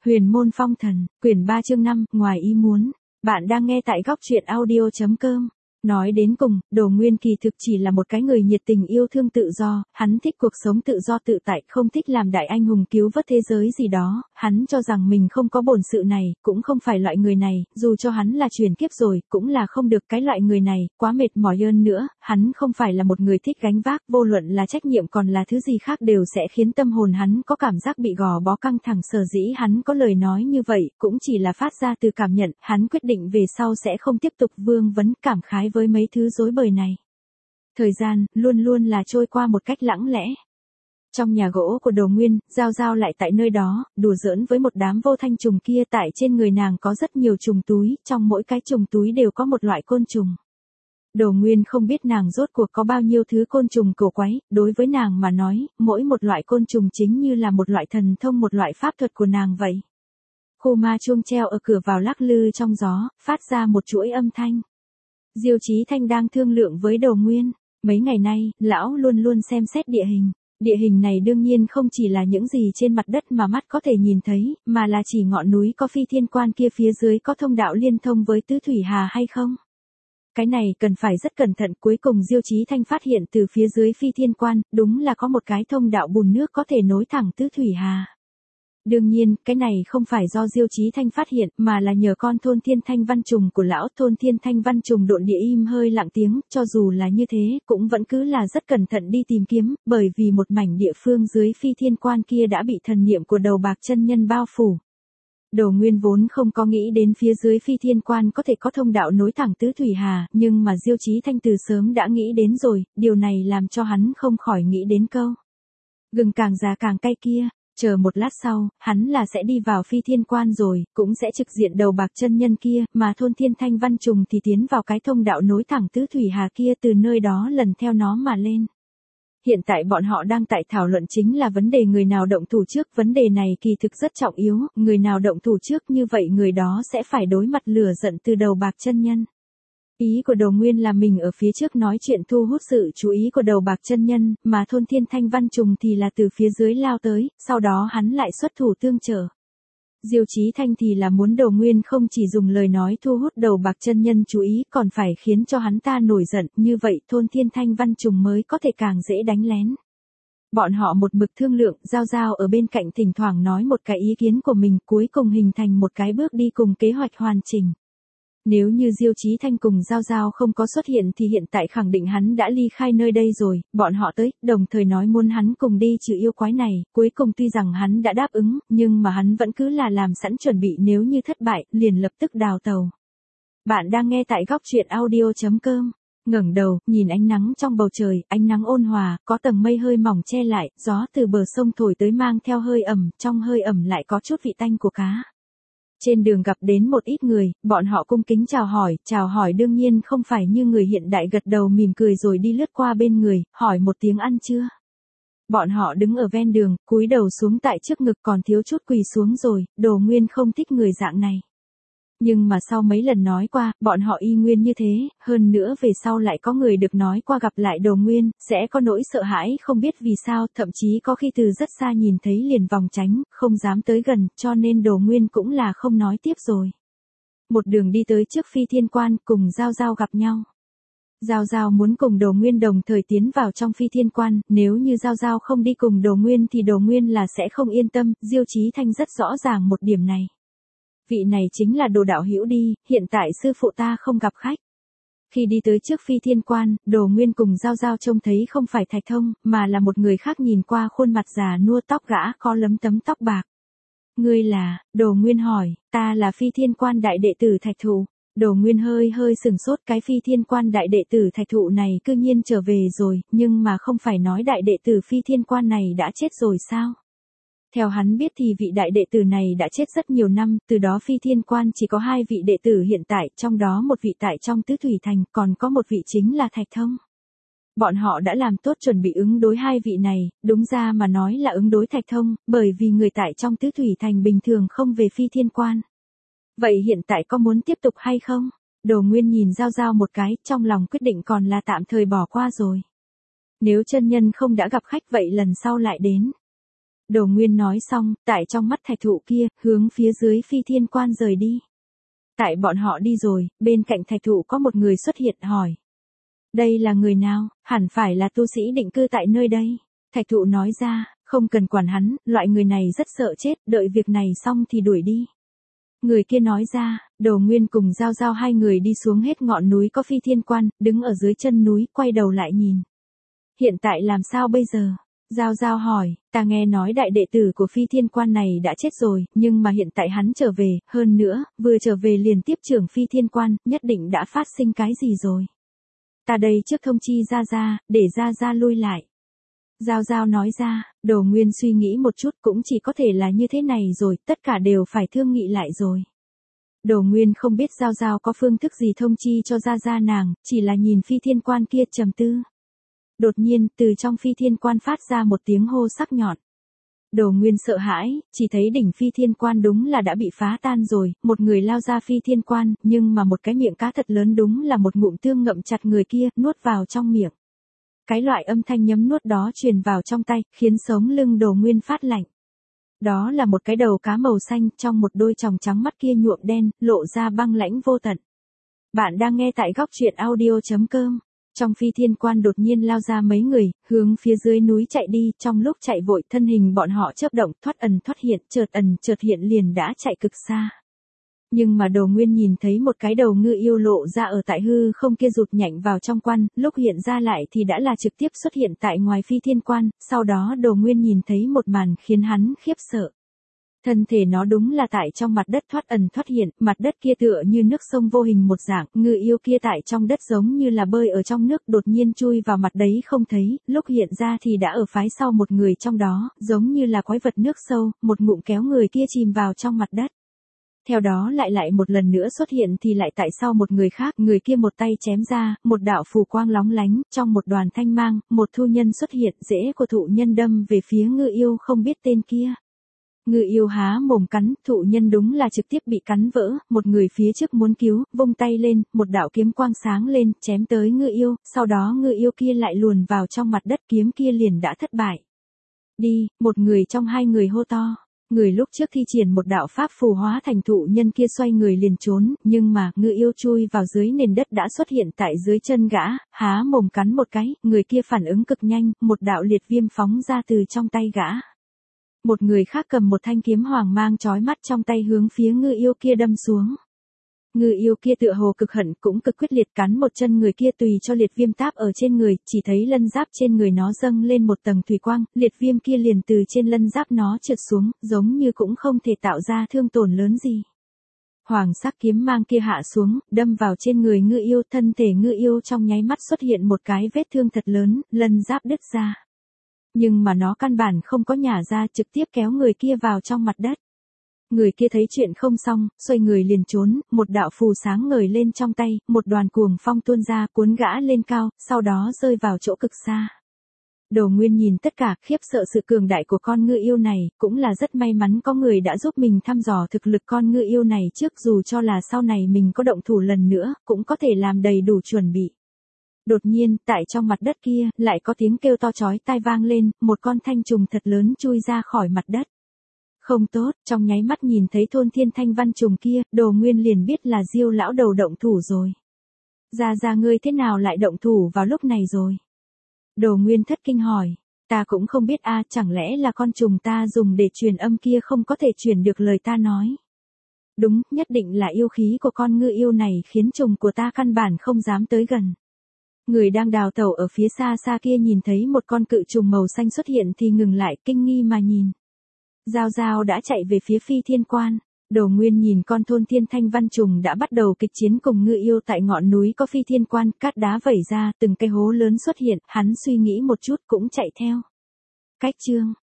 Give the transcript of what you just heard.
Huyền môn phong thần, quyển 3 chương 5, ngoài ý muốn. Bạn đang nghe tại góc truyện audio.com. Nói đến cùng, Đồ Nguyên kỳ thực chỉ là một cái người nhiệt tình yêu thương tự do, hắn thích cuộc sống tự do tự tại, không thích làm đại anh hùng cứu vớt thế giới gì đó, hắn cho rằng mình không có bổn sự này, cũng không phải loại người này, dù cho hắn là chuyển kiếp rồi, cũng là không được cái loại người này, quá mệt mỏi hơn nữa, hắn không phải là một người thích gánh vác, vô luận là trách nhiệm còn là thứ gì khác đều sẽ khiến tâm hồn hắn có cảm giác bị gò bó căng thẳng, sở dĩ hắn có lời nói như vậy, cũng chỉ là phát ra từ cảm nhận, hắn quyết định về sau sẽ không tiếp tục vương vấn cảm khái với mấy thứ rối bời này. Thời gian, luôn luôn là trôi qua một cách lẳng lẽ. Trong nhà gỗ của Đồ Nguyên, Giao Giao lại tại nơi đó, đùa giỡn với một đám vô thanh trùng kia, tại trên người nàng có rất nhiều trùng túi, trong mỗi cái trùng túi đều có một loại côn trùng. Đồ Nguyên không biết nàng rốt cuộc có bao nhiêu thứ côn trùng cổ quái, đối với nàng mà nói, mỗi một loại côn trùng chính như là một loại thần thông, một loại pháp thuật của nàng vậy. Khu ma chuông treo ở cửa vào lắc lư trong gió, phát ra một chuỗi âm thanh. Diêu Chí Thanh đang thương lượng với Đồ Nguyên. Mấy ngày nay, lão luôn luôn xem xét địa hình. Địa hình này đương nhiên không chỉ là những gì trên mặt đất mà mắt có thể nhìn thấy, mà là chỉ ngọn núi có Phi Thiên Quan kia phía dưới có thông đạo liên thông với Tứ Thủy Hà hay không. Cái này cần phải rất cẩn thận, cuối cùng Diêu Chí Thanh phát hiện từ phía dưới Phi Thiên Quan, đúng là có một cái thông đạo bùn nước có thể nối thẳng Tứ Thủy Hà. Đương nhiên, cái này không phải do Diêu Chí Thanh phát hiện, mà là nhờ con Thôn Thiên Thanh Văn Trùng của lão. Thôn Thiên Thanh Văn Trùng độn địa im hơi lặng tiếng, cho dù là như thế, cũng vẫn cứ là rất cẩn thận đi tìm kiếm, bởi vì một mảnh địa phương dưới Phi Thiên Quan kia đã bị thần niệm của Đầu Bạc chân nhân bao phủ. Đồ Nguyên vốn không có nghĩ đến phía dưới Phi Thiên Quan có thể có thông đạo nối thẳng Tứ Thủy Hà, nhưng mà Diêu Chí Thanh từ sớm đã nghĩ đến rồi, điều này làm cho hắn không khỏi nghĩ đến câu gừng càng già càng cay kia. Chờ một lát sau, hắn là sẽ đi vào Phi Thiên Quan rồi, cũng sẽ trực diện Đầu Bạc chân nhân kia, mà Thôn Thiên Thanh Văn Trùng thì tiến vào cái thông đạo nối thẳng Tứ Thủy Hà kia, từ nơi đó lần theo nó mà lên. Hiện tại bọn họ đang tại thảo luận chính là vấn đề người nào động thủ trước, vấn đề này kỳ thực rất trọng yếu, người nào động thủ trước như vậy người đó sẽ phải đối mặt lửa giận từ Đầu Bạc chân nhân. Ý của Đồ Nguyên là mình ở phía trước nói chuyện thu hút sự chú ý của Đầu Bạc chân nhân, mà Thôn Thiên Thanh Văn Trùng thì là từ phía dưới lao tới, sau đó hắn lại xuất thủ tương trợ. Diêu Chí Thanh thì là muốn Đồ Nguyên không chỉ dùng lời nói thu hút Đầu Bạc chân nhân chú ý, còn phải khiến cho hắn ta nổi giận, như vậy Thôn Thiên Thanh Văn Trùng mới có thể càng dễ đánh lén. Bọn họ một mực thương lượng, Giao Giao ở bên cạnh thỉnh thoảng nói một cái ý kiến của mình, cuối cùng hình thành một cái bước đi cùng kế hoạch hoàn chỉnh. Nếu như Diêu Chí Thanh cùng Giao Giao không có xuất hiện thì hiện tại khẳng định hắn đã ly khai nơi đây rồi, bọn họ tới, đồng thời nói muốn hắn cùng đi trừ yêu quái này, cuối cùng tuy rằng hắn đã đáp ứng, nhưng mà hắn vẫn cứ là làm sẵn chuẩn bị nếu như thất bại, liền lập tức đào tàu. Bạn đang nghe tại góc truyện audio.com. Ngẩng đầu, nhìn ánh nắng trong bầu trời, ánh nắng ôn hòa, có tầng mây hơi mỏng che lại, gió từ bờ sông thổi tới mang theo hơi ẩm, trong hơi ẩm lại có chút vị tanh của cá. Trên đường gặp đến một ít người, bọn họ cung kính chào hỏi đương nhiên không phải như người hiện đại gật đầu mỉm cười rồi đi lướt qua bên người, hỏi một tiếng ăn chưa. Bọn họ đứng ở ven đường, cúi đầu xuống tại trước ngực còn thiếu chút quỳ xuống rồi, Đồ Nguyên không thích người dạng này. Nhưng mà sau mấy lần nói qua, bọn họ y nguyên như thế, hơn nữa về sau lại có người được nói qua gặp lại Đồ Nguyên, sẽ có nỗi sợ hãi không biết vì sao, thậm chí có khi từ rất xa nhìn thấy liền vòng tránh, không dám tới gần, cho nên Đồ Nguyên cũng là không nói tiếp rồi. Một đường đi tới trước Phi Thiên Quan, cùng Giao Giao gặp nhau. Giao Giao muốn cùng Đồ Nguyên đồng thời tiến vào trong Phi Thiên Quan, nếu như Giao Giao không đi cùng Đồ Nguyên thì Đồ Nguyên là sẽ không yên tâm, Diêu Chí Thanh rất rõ ràng một điểm này. Vị này chính là Đồ đạo hữu đi, hiện tại sư phụ ta không gặp khách. Khi đi tới trước Phi Thiên Quan, Đồ Nguyên cùng Giao Giao trông thấy không phải Thạch Thông, mà là một người khác, nhìn qua khuôn mặt già nua, tóc gã có lấm tấm tóc bạc. Ngươi là? Đồ Nguyên hỏi. Ta là Phi Thiên Quan đại đệ tử Thạch Thụ. Đồ Nguyên hơi sửng sốt, cái Phi Thiên Quan đại đệ tử Thạch Thụ này cư nhiên trở về rồi, nhưng mà không phải nói đại đệ tử Phi Thiên Quan này đã chết rồi sao? Theo hắn biết thì vị đại đệ tử này đã chết rất nhiều năm, từ đó Phi Thiên Quan chỉ có 2 vị đệ tử hiện tại, trong đó một vị tại trong Tứ Thủy Thành, còn có một vị chính là Thạch Thông. Bọn họ đã làm tốt chuẩn bị ứng đối 2 vị này, đúng ra mà nói là ứng đối Thạch Thông, bởi vì người tại trong Tứ Thủy Thành bình thường không về Phi Thiên Quan. Vậy hiện tại có muốn tiếp tục hay không? Đồ Nguyên nhìn Giao Giao một cái, trong lòng quyết định còn là tạm thời bỏ qua rồi. Nếu chân nhân không đã gặp khách vậy lần sau lại đến. Đồ Nguyên nói xong, tại trong mắt thạch thụ kia, hướng phía dưới Phi Thiên Quan rời đi. Tại bọn họ đi rồi, bên cạnh thạch thụ có một người xuất hiện hỏi. Đây là người nào, hẳn phải là tu sĩ định cư tại nơi đây. Thạch thụ nói ra, không cần quản hắn, loại người này rất sợ chết, đợi việc này xong thì đuổi đi. Người kia nói ra, Đồ Nguyên cùng Giao Giao hai người đi xuống hết ngọn núi có Phi Thiên Quan, đứng ở dưới chân núi, quay đầu lại nhìn. Hiện tại làm sao bây giờ? Giao Giao hỏi, ta nghe nói đại đệ tử của Phi Thiên Quan này đã chết rồi, nhưng mà hiện tại hắn trở về, hơn nữa, vừa trở về liền tiếp trưởng Phi Thiên Quan, nhất định đã phát sinh cái gì rồi. Ta đây trước thông chi Gia Gia, để Gia Gia lui lại. Giao Giao nói ra, Đồ Nguyên suy nghĩ một chút cũng chỉ có thể là như thế này rồi, tất cả đều phải thương nghị lại rồi. Đồ Nguyên không biết Giao Giao có phương thức gì thông chi cho Gia Gia nàng, chỉ là nhìn Phi Thiên Quan kia trầm tư. Đột nhiên, từ trong Phi Thiên Quan phát ra một tiếng hô sắc nhọn. Đồ Nguyên sợ hãi, chỉ thấy đỉnh Phi Thiên Quan đúng là đã bị phá tan rồi, một người lao ra Phi Thiên Quan, nhưng mà một cái miệng cá thật lớn đúng là một ngụm tương ngậm chặt người kia, nuốt vào trong miệng. Cái loại âm thanh nhấm nuốt đó truyền vào trong tay, khiến sống lưng Đồ Nguyên phát lạnh. Đó là một cái đầu cá màu xanh, trong một đôi tròng trắng mắt kia nhuộm đen, lộ ra băng lãnh vô tận. Bạn đang nghe tại góc truyện audio.com. Trong Phi Thiên Quan đột nhiên lao ra mấy người, hướng phía dưới núi chạy đi, trong lúc chạy vội thân hình bọn họ chớp động, thoát ẩn chợt hiện liền đã chạy cực xa. Nhưng mà Đồ Nguyên nhìn thấy một cái đầu ngư yêu lộ ra ở tại hư không kia rụt nhạnh vào trong quan, lúc hiện ra lại thì đã là trực tiếp xuất hiện tại ngoài Phi Thiên Quan, sau đó Đồ Nguyên nhìn thấy một màn khiến hắn khiếp sợ. Thân thể nó đúng là tại trong mặt đất thoát ẩn thoát hiện, mặt đất kia tựa như nước sông vô hình một dạng, ngư yêu kia tại trong đất giống như là bơi ở trong nước đột nhiên chui vào mặt đấy không thấy, lúc hiện ra thì đã ở phái sau một người trong đó, giống như là quái vật nước sâu, một ngụm kéo người kia chìm vào trong mặt đất. Theo đó lại một lần nữa xuất hiện thì lại tại sau một người khác, người kia một tay chém ra, một đạo phù quang lóng lánh, trong một đoàn thanh mang, một thu nhân xuất hiện, rễ của thụ nhân đâm về phía ngư yêu không biết tên kia. Ngư yêu há mồm cắn, thụ nhân đúng là trực tiếp bị cắn vỡ, một người phía trước muốn cứu, vung tay lên, một đạo kiếm quang sáng lên, chém tới ngư yêu, sau đó ngư yêu kia lại luồn vào trong mặt đất, kiếm kia liền đã thất bại. Đi, một người trong hai người hô to. Người lúc trước thi triển một đạo pháp phù hóa thành thụ nhân kia xoay người liền trốn, nhưng mà, ngư yêu chui vào dưới nền đất đã xuất hiện tại dưới chân gã, há mồm cắn một cái, người kia phản ứng cực nhanh, một đạo liệt viêm phóng ra từ trong tay gã. Một người khác cầm một thanh kiếm hoàng mang chói mắt trong tay hướng phía ngư yêu kia đâm xuống. Ngư yêu kia tựa hồ cực hận cũng cực quyết liệt cắn một chân người kia tùy cho liệt viêm táp ở trên người, chỉ thấy lân giáp trên người nó dâng lên một tầng thủy quang, liệt viêm kia liền từ trên lân giáp nó trượt xuống, giống như cũng không thể tạo ra thương tổn lớn gì. Hoàng sắc kiếm mang kia hạ xuống, đâm vào trên người ngư yêu, thân thể ngư yêu trong nháy mắt xuất hiện một cái vết thương thật lớn, lân giáp đứt ra. Nhưng mà nó căn bản không có nhả ra, trực tiếp kéo người kia vào trong mặt đất. Người kia thấy chuyện không xong, xoay người liền trốn, một đạo phù sáng ngời lên trong tay, một đoàn cuồng phong tuôn ra cuốn gã lên cao, sau đó rơi vào chỗ cực xa. Đồ Nguyên nhìn tất cả, khiếp sợ sự cường đại của con ngư yêu này, cũng là rất may mắn có người đã giúp mình thăm dò thực lực con ngư yêu này trước, dù cho là sau này mình có động thủ lần nữa, cũng có thể làm đầy đủ chuẩn bị. Đột nhiên, tại trong mặt đất kia, lại có tiếng kêu to chói tai vang lên, một con thanh trùng thật lớn chui ra khỏi mặt đất. Không tốt, trong nháy mắt nhìn thấy thôn thiên thanh văn trùng kia, Đồ Nguyên liền biết là Diêu lão đầu động thủ rồi. Ra ngươi thế nào lại động thủ vào lúc này rồi? Đồ Nguyên thất kinh hỏi, ta cũng không biết a, chẳng lẽ là con trùng ta dùng để truyền âm kia không có thể truyền được lời ta nói. Đúng, nhất định là yêu khí của con ngư yêu này khiến trùng của ta căn bản không dám tới gần. Người đang đào tẩu ở phía xa xa kia nhìn thấy một con cự trùng màu xanh xuất hiện thì ngừng lại kinh nghi mà nhìn. Giao Giao đã chạy về phía Phi Thiên Quan. Đồ Nguyên nhìn con thôn thiên thanh văn trùng đã bắt đầu kịch chiến cùng ngư yêu tại ngọn núi có Phi Thiên Quan, cát đá vẩy ra, từng cái hố lớn xuất hiện, hắn suy nghĩ một chút cũng chạy theo. Cách chương